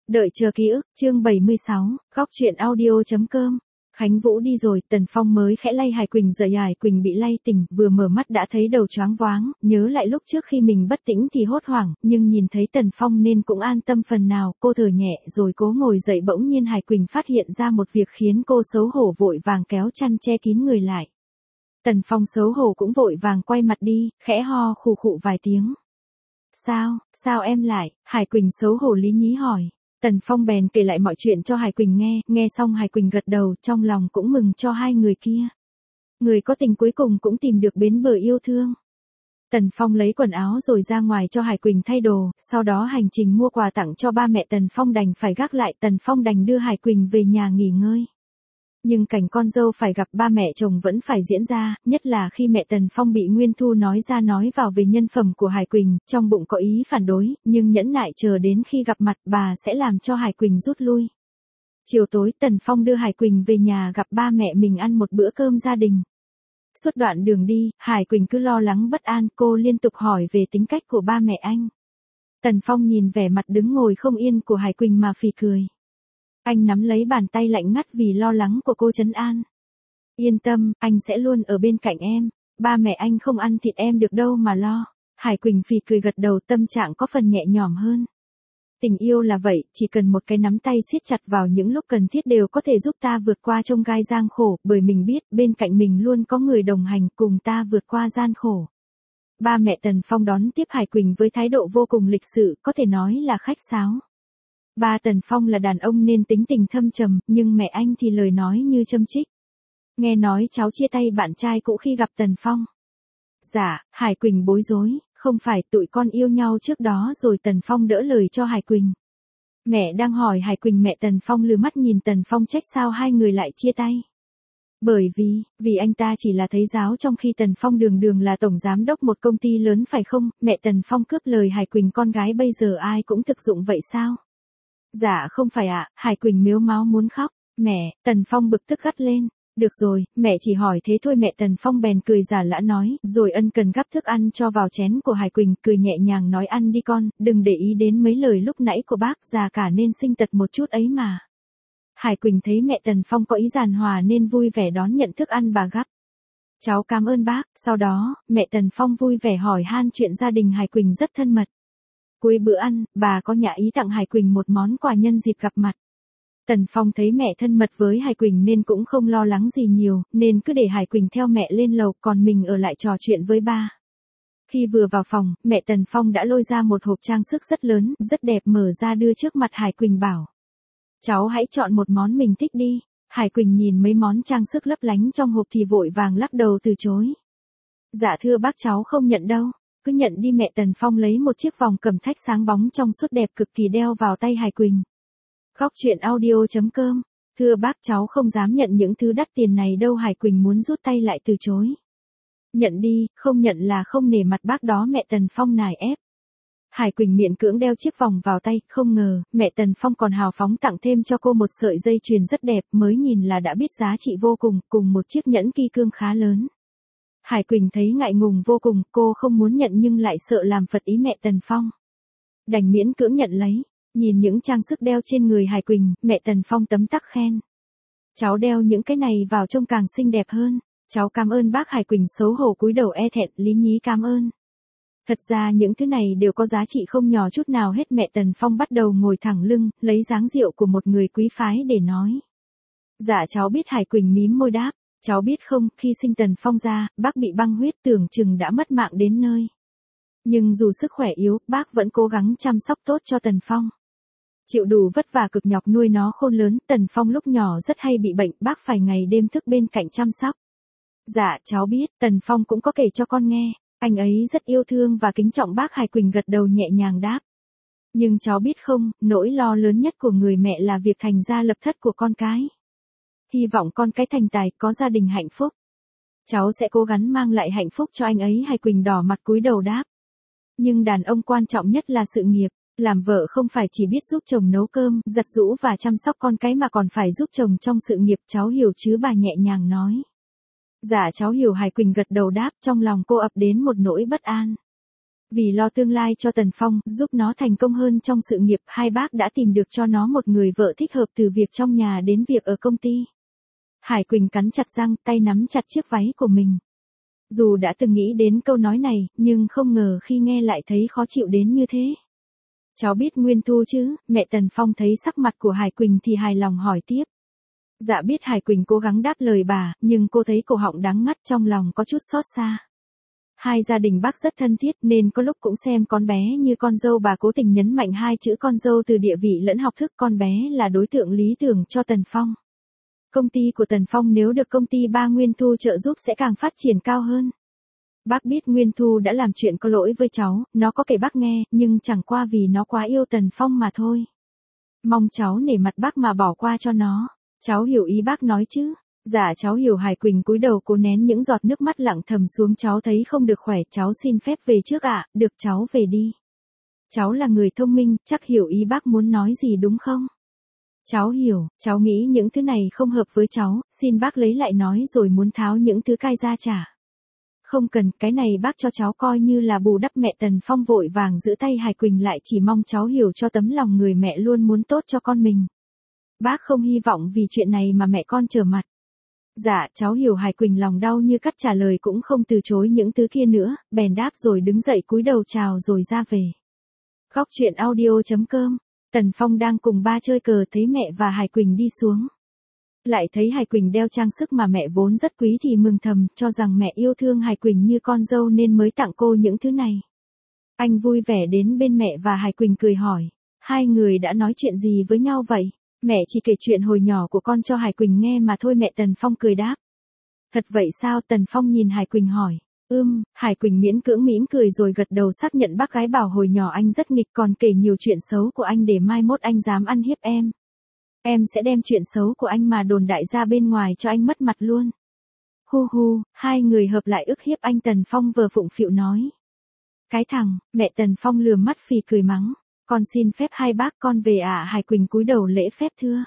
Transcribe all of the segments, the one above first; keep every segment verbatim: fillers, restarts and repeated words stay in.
Đợi chờ ký ức, chương bảy mươi sáu, góc truyện audio.com. Khánh Vũ đi rồi, Tần Phong mới khẽ lay Hải Quỳnh dậy. Hải Quỳnh bị lay tỉnh, vừa mở mắt đã thấy đầu choáng váng, nhớ lại lúc trước khi mình bất tỉnh thì hốt hoảng, nhưng nhìn thấy Tần Phong nên cũng an tâm phần nào, cô thở nhẹ rồi cố ngồi dậy. Bỗng nhiên Hải Quỳnh phát hiện ra một việc khiến cô xấu hổ, vội vàng kéo chăn che kín người lại. Tần Phong xấu hổ cũng vội vàng quay mặt đi, khẽ ho khụ khụ vài tiếng. Sao, sao em lại? Hải Quỳnh xấu hổ lý nhí hỏi. Tần Phong bèn kể lại mọi chuyện cho Hải Quỳnh nghe, nghe xong Hải Quỳnh gật đầu, trong lòng cũng mừng cho hai người kia. Người có tình cuối cùng cũng tìm được bến bờ yêu thương. Tần Phong lấy quần áo rồi ra ngoài cho Hải Quỳnh thay đồ, sau đó hành trình mua quà tặng cho ba mẹ Tần Phong đành phải gác lại. Tần Phong đành đưa Hải Quỳnh về nhà nghỉ ngơi. Nhưng cảnh con dâu phải gặp ba mẹ chồng vẫn phải diễn ra, nhất là khi mẹ Tần Phong bị Nguyên Thu nói ra nói vào về nhân phẩm của Hải Quỳnh, trong bụng có ý phản đối, nhưng nhẫn nại chờ đến khi gặp mặt bà sẽ làm cho Hải Quỳnh rút lui. Chiều tối Tần Phong đưa Hải Quỳnh về nhà gặp ba mẹ mình ăn một bữa cơm gia đình. Suốt đoạn đường đi, Hải Quỳnh cứ lo lắng bất an, cô liên tục hỏi về tính cách của ba mẹ anh. Tần Phong nhìn vẻ mặt đứng ngồi không yên của Hải Quỳnh mà phì cười. Anh nắm lấy bàn tay lạnh ngắt vì lo lắng của cô trấn an. Yên tâm, anh sẽ luôn ở bên cạnh em, ba mẹ anh không ăn thịt em được đâu mà lo. Hải Quỳnh phì cười gật đầu, tâm trạng có phần nhẹ nhõm hơn. Tình yêu là vậy, chỉ cần một cái nắm tay siết chặt vào những lúc cần thiết đều có thể giúp ta vượt qua chông gai gian khổ, bởi mình biết bên cạnh mình luôn có người đồng hành cùng ta vượt qua gian khổ. Ba mẹ Tần Phong đón tiếp Hải Quỳnh với thái độ vô cùng lịch sự, có thể nói là khách sáo. Ba Tần Phong là đàn ông nên tính tình thâm trầm, nhưng mẹ anh thì lời nói như châm chích. Nghe nói cháu chia tay bạn trai cũ khi gặp Tần Phong. Dạ, Hải Quỳnh bối rối, không phải tụi con yêu nhau trước đó rồi. Tần Phong đỡ lời cho Hải Quỳnh. Mẹ đang hỏi Hải Quỳnh, mẹ Tần Phong lừa mắt nhìn Tần Phong trách sao hai người lại chia tay. Bởi vì, vì anh ta chỉ là thầy giáo trong khi Tần Phong đường đường là tổng giám đốc một công ty lớn phải không? Mẹ Tần Phong cướp lời Hải Quỳnh, con gái bây giờ ai cũng thực dụng vậy sao? Dạ không phải ạ, à, Hải Quỳnh mếu máo muốn khóc. Mẹ, Tần Phong bực tức gắt lên. Được rồi, mẹ chỉ hỏi thế thôi. Mẹ Tần Phong bèn cười giả lã nói, rồi ân cần gắp thức ăn cho vào chén của Hải Quỳnh, cười nhẹ nhàng nói, ăn đi con, đừng để ý đến mấy lời lúc nãy của bác, già cả nên sinh tật một chút ấy mà. Hải Quỳnh thấy mẹ Tần Phong có ý giàn hòa nên vui vẻ đón nhận thức ăn bà gắp. Cháu cảm ơn bác. Sau đó, mẹ Tần Phong vui vẻ hỏi han chuyện gia đình Hải Quỳnh rất thân mật. Cuối bữa ăn, bà có nhã ý tặng Hải Quỳnh một món quà nhân dịp gặp mặt. Tần Phong thấy mẹ thân mật với Hải Quỳnh nên cũng không lo lắng gì nhiều, nên cứ để Hải Quỳnh theo mẹ lên lầu, còn mình ở lại trò chuyện với ba. Khi vừa vào phòng, mẹ Tần Phong đã lôi ra một hộp trang sức rất lớn, rất đẹp, mở ra đưa trước mặt Hải Quỳnh bảo. Cháu hãy chọn một món mình thích đi. Hải Quỳnh nhìn mấy món trang sức lấp lánh trong hộp thì vội vàng lắc đầu từ chối. Dạ thưa bác, cháu không nhận đâu. Cứ nhận đi. Mẹ Tần Phong lấy một chiếc vòng cẩm thạch sáng bóng trong suốt đẹp cực kỳ đeo vào tay Hải Quỳnh. Góc truyện audio.com. Thưa bác, cháu không dám nhận những thứ đắt tiền này đâu. Hải Quỳnh muốn rút tay lại từ chối. Nhận đi, không nhận là không nể mặt bác đó. Mẹ Tần Phong nài ép. Hải Quỳnh miễn cưỡng đeo chiếc vòng vào tay, không ngờ, mẹ Tần Phong còn hào phóng tặng thêm cho cô một sợi dây chuyền rất đẹp, mới nhìn là đã biết giá trị vô cùng, cùng một chiếc nhẫn kim cương khá lớn. Hải Quỳnh thấy ngại ngùng vô cùng, cô không muốn nhận nhưng lại sợ làm phật ý mẹ Tần Phong. Đành miễn cưỡng nhận lấy, nhìn những trang sức đeo trên người Hải Quỳnh, mẹ Tần Phong tấm tắc khen. Cháu đeo những cái này vào trông càng xinh đẹp hơn. Cháu cảm ơn bác. Hải Quỳnh xấu hổ cúi đầu e thẹn, lý nhí cảm ơn. Thật ra những thứ này đều có giá trị không nhỏ chút nào hết. Mẹ Tần Phong bắt đầu ngồi thẳng lưng, lấy dáng điệu của một người quý phái để nói. Dạ cháu biết. Hải Quỳnh mím môi đáp. Cháu biết không, khi sinh Tần Phong ra, bác bị băng huyết, tưởng chừng đã mất mạng đến nơi. Nhưng dù sức khỏe yếu, bác vẫn cố gắng chăm sóc tốt cho Tần Phong. Chịu đủ vất vả cực nhọc nuôi nó khôn lớn. Tần Phong lúc nhỏ rất hay bị bệnh, bác phải ngày đêm thức bên cạnh chăm sóc. Dạ cháu biết. Tần Phong cũng có kể cho con nghe. Anh ấy rất yêu thương và kính trọng bác. Hải Quỳnh gật đầu nhẹ nhàng đáp. Nhưng cháu biết không, nỗi lo lớn nhất của người mẹ là việc thành gia lập thất của con cái. Hy vọng con cái thành tài, có gia đình hạnh phúc. Cháu sẽ cố gắng mang lại hạnh phúc cho anh ấy. Hải Quỳnh đỏ mặt cúi đầu đáp. Nhưng đàn ông quan trọng nhất là sự nghiệp. Làm vợ không phải chỉ biết giúp chồng nấu cơm, giặt giũ và chăm sóc con cái mà còn phải giúp chồng trong sự nghiệp. Cháu hiểu chứ? Bà nhẹ nhàng nói. Dạ cháu hiểu. Hải Quỳnh gật đầu đáp, trong lòng cô ập đến một nỗi bất an. Vì lo tương lai cho Tần Phong, giúp nó thành công hơn trong sự nghiệp, hai bác đã tìm được cho nó một người vợ thích hợp từ việc trong nhà đến việc ở công ty. Hải Quỳnh cắn chặt răng, tay nắm chặt chiếc váy của mình. Dù đã từng nghĩ đến câu nói này, nhưng không ngờ khi nghe lại thấy khó chịu đến như thế. Cháu biết Nguyên Thu chứ? Mẹ Tần Phong thấy sắc mặt của Hải Quỳnh thì hài lòng hỏi tiếp. Dạ biết. Hải Quỳnh cố gắng đáp lời bà, nhưng cô thấy cổ họng đắng ngắt, trong lòng có chút xót xa. Hai gia đình bác rất thân thiết nên có lúc cũng xem con bé như con dâu. Bà cố tình nhấn mạnh hai chữ con dâu từ địa vị lẫn học thức. Con bé là đối tượng lý tưởng cho Tần Phong. Công ty của Tần Phong nếu được công ty ba Nguyên Thu trợ giúp sẽ càng phát triển cao hơn. Bác biết Nguyên Thu đã làm chuyện có lỗi với cháu, nó có kể bác nghe, nhưng chẳng qua vì nó quá yêu Tần Phong mà thôi. Mong cháu nể mặt bác mà bỏ qua cho nó. Cháu hiểu ý bác nói chứ? Dạ cháu hiểu. Hải Quỳnh cúi đầu cố nén những giọt nước mắt lặng thầm xuống. Cháu thấy không được khỏe, cháu xin phép về trước ạ. Được, cháu về đi. Cháu là người thông minh, chắc hiểu ý bác muốn nói gì đúng không? Cháu hiểu, cháu nghĩ những thứ này không hợp với cháu, xin bác lấy lại nói rồi muốn tháo những thứ cai ra trả. Không cần, cái này bác cho cháu coi như là bù đắp. Mẹ Tần Phong vội vàng giữ tay Hải Quỳnh lại, chỉ mong cháu hiểu cho tấm lòng người mẹ luôn muốn tốt cho con mình. Bác không hy vọng vì chuyện này mà mẹ con trở mặt. Dạ, cháu hiểu. Hải Quỳnh lòng đau như cắt, trả lời cũng không từ chối những thứ kia nữa, bèn đáp rồi đứng dậy cúi đầu chào rồi ra về. Góc truyện audio chấm com. Tần Phong đang cùng ba chơi cờ, thấy mẹ và Hải Quỳnh đi xuống. Lại thấy Hải Quỳnh đeo trang sức mà mẹ vốn rất quý thì mừng thầm, cho rằng mẹ yêu thương Hải Quỳnh như con dâu nên mới tặng cô những thứ này. Anh vui vẻ đến bên mẹ và Hải Quỳnh cười hỏi, hai người đã nói chuyện gì với nhau vậy? Mẹ chỉ kể chuyện hồi nhỏ của con cho Hải Quỳnh nghe mà thôi. Mẹ Tần Phong cười đáp. Thật vậy sao? Tần Phong nhìn Hải Quỳnh hỏi. Ưm, Hải Quỳnh miễn cưỡng mỉm cười rồi gật đầu xác nhận. Bác gái bảo hồi nhỏ anh rất nghịch, còn kể nhiều chuyện xấu của anh để mai mốt anh dám ăn hiếp em. Em sẽ đem chuyện xấu của anh mà đồn đại ra bên ngoài cho anh mất mặt luôn. Hu hu, hai người hợp lại ức hiếp anh. Tần Phong vờ phụng phịu nói. Cái thằng, mẹ Tần Phong lườm mắt phì cười mắng. Con xin phép hai bác, con về ạ. À? Hải Quỳnh cúi đầu lễ phép thưa.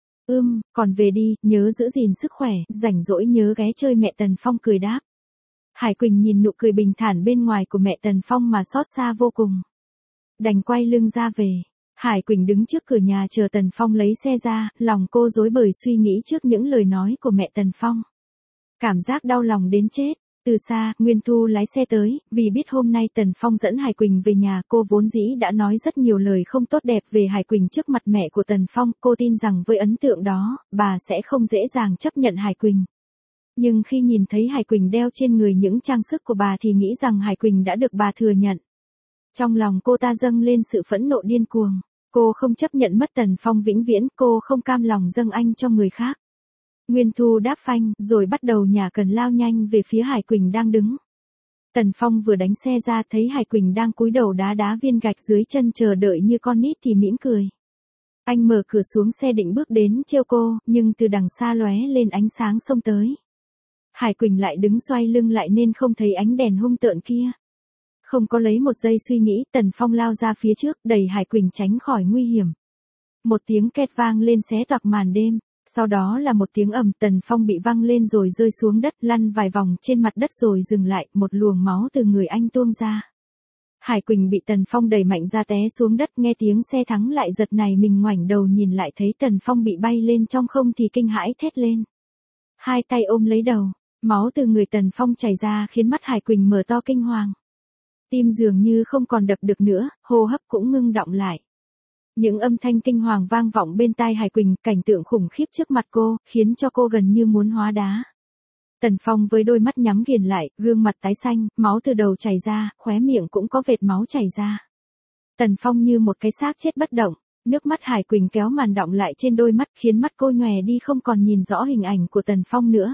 Ưm, còn về đi, nhớ giữ gìn sức khỏe, rảnh rỗi nhớ ghé chơi. Mẹ Tần Phong cười đáp. Hải Quỳnh nhìn nụ cười bình thản bên ngoài của mẹ Tần Phong mà xót xa vô cùng. Đành quay lưng ra về. Hải Quỳnh đứng trước cửa nhà chờ Tần Phong lấy xe ra, lòng cô rối bời suy nghĩ trước những lời nói của mẹ Tần Phong. Cảm giác đau lòng đến chết. Từ xa, Nguyên Thu lái xe tới, vì biết hôm nay Tần Phong dẫn Hải Quỳnh về nhà. Cô vốn dĩ đã nói rất nhiều lời không tốt đẹp về Hải Quỳnh trước mặt mẹ của Tần Phong. Cô tin rằng với ấn tượng đó, bà sẽ không dễ dàng chấp nhận Hải Quỳnh. Nhưng khi nhìn thấy Hải Quỳnh đeo trên người những trang sức của bà thì nghĩ rằng Hải Quỳnh đã được bà thừa nhận. Trong lòng cô ta dâng lên sự phẫn nộ điên cuồng. Cô không chấp nhận mất Tần Phong vĩnh viễn, cô không cam lòng dâng anh cho người khác. Nguyên Thu đáp phanh, rồi bắt đầu nhả cần lao nhanh về phía Hải Quỳnh đang đứng. Tần Phong vừa đánh xe ra thấy Hải Quỳnh đang cúi đầu đá đá viên gạch dưới chân chờ đợi như con nít thì mỉm cười. Anh mở cửa xuống xe định bước đến trêu cô, nhưng từ đằng xa lóe lên ánh sáng xông tới. Hải Quỳnh lại đứng xoay lưng lại nên không thấy ánh đèn hung tợn kia. Không có lấy một giây suy nghĩ, Tần Phong lao ra phía trước, đẩy Hải Quỳnh tránh khỏi nguy hiểm. Một tiếng két vang lên xé toạc màn đêm, sau đó là một tiếng ầm. Tần Phong bị văng lên rồi rơi xuống đất, lăn vài vòng trên mặt đất rồi dừng lại, một luồng máu từ người anh tuôn ra. Hải Quỳnh bị Tần Phong đẩy mạnh ra té xuống đất, nghe tiếng xe thắng lại giật này mình ngoảnh đầu nhìn lại thấy Tần Phong bị bay lên trong không thì kinh hãi thét lên. Hai tay ôm lấy đầu, máu từ người Tần Phong chảy ra khiến mắt Hải Quỳnh mở to kinh hoàng. Tim dường như không còn đập được nữa, hô hấp cũng ngưng đọng lại. Những âm thanh kinh hoàng vang vọng bên tai Hải Quỳnh, cảnh tượng khủng khiếp trước mặt cô, khiến cho cô gần như muốn hóa đá. Tần Phong với đôi mắt nhắm nghiền lại, gương mặt tái xanh, máu từ đầu chảy ra, khóe miệng cũng có vệt máu chảy ra. Tần Phong như một cái xác chết bất động, nước mắt Hải Quỳnh kéo màn đọng lại trên đôi mắt khiến mắt cô nhòe đi không còn nhìn rõ hình ảnh của Tần Phong nữa.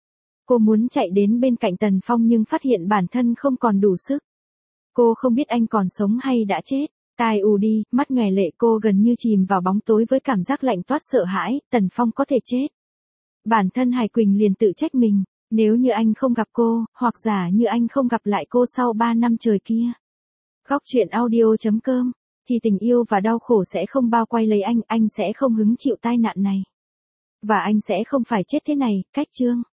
Cô muốn chạy đến bên cạnh Tần Phong nhưng phát hiện bản thân không còn đủ sức. Cô không biết anh còn sống hay đã chết. Tai ù đi, mắt nhòe lệ, cô gần như chìm vào bóng tối với cảm giác lạnh toát sợ hãi, Tần Phong có thể chết. Bản thân Hải Quỳnh liền tự trách mình, nếu như anh không gặp cô, hoặc giả như anh không gặp lại cô sau ba năm trời kia. Góc truyện audio chấm com, thì tình yêu và đau khổ sẽ không bao quay lấy anh, anh sẽ không hứng chịu tai nạn này. Và anh sẽ không phải chết thế này, cách chương.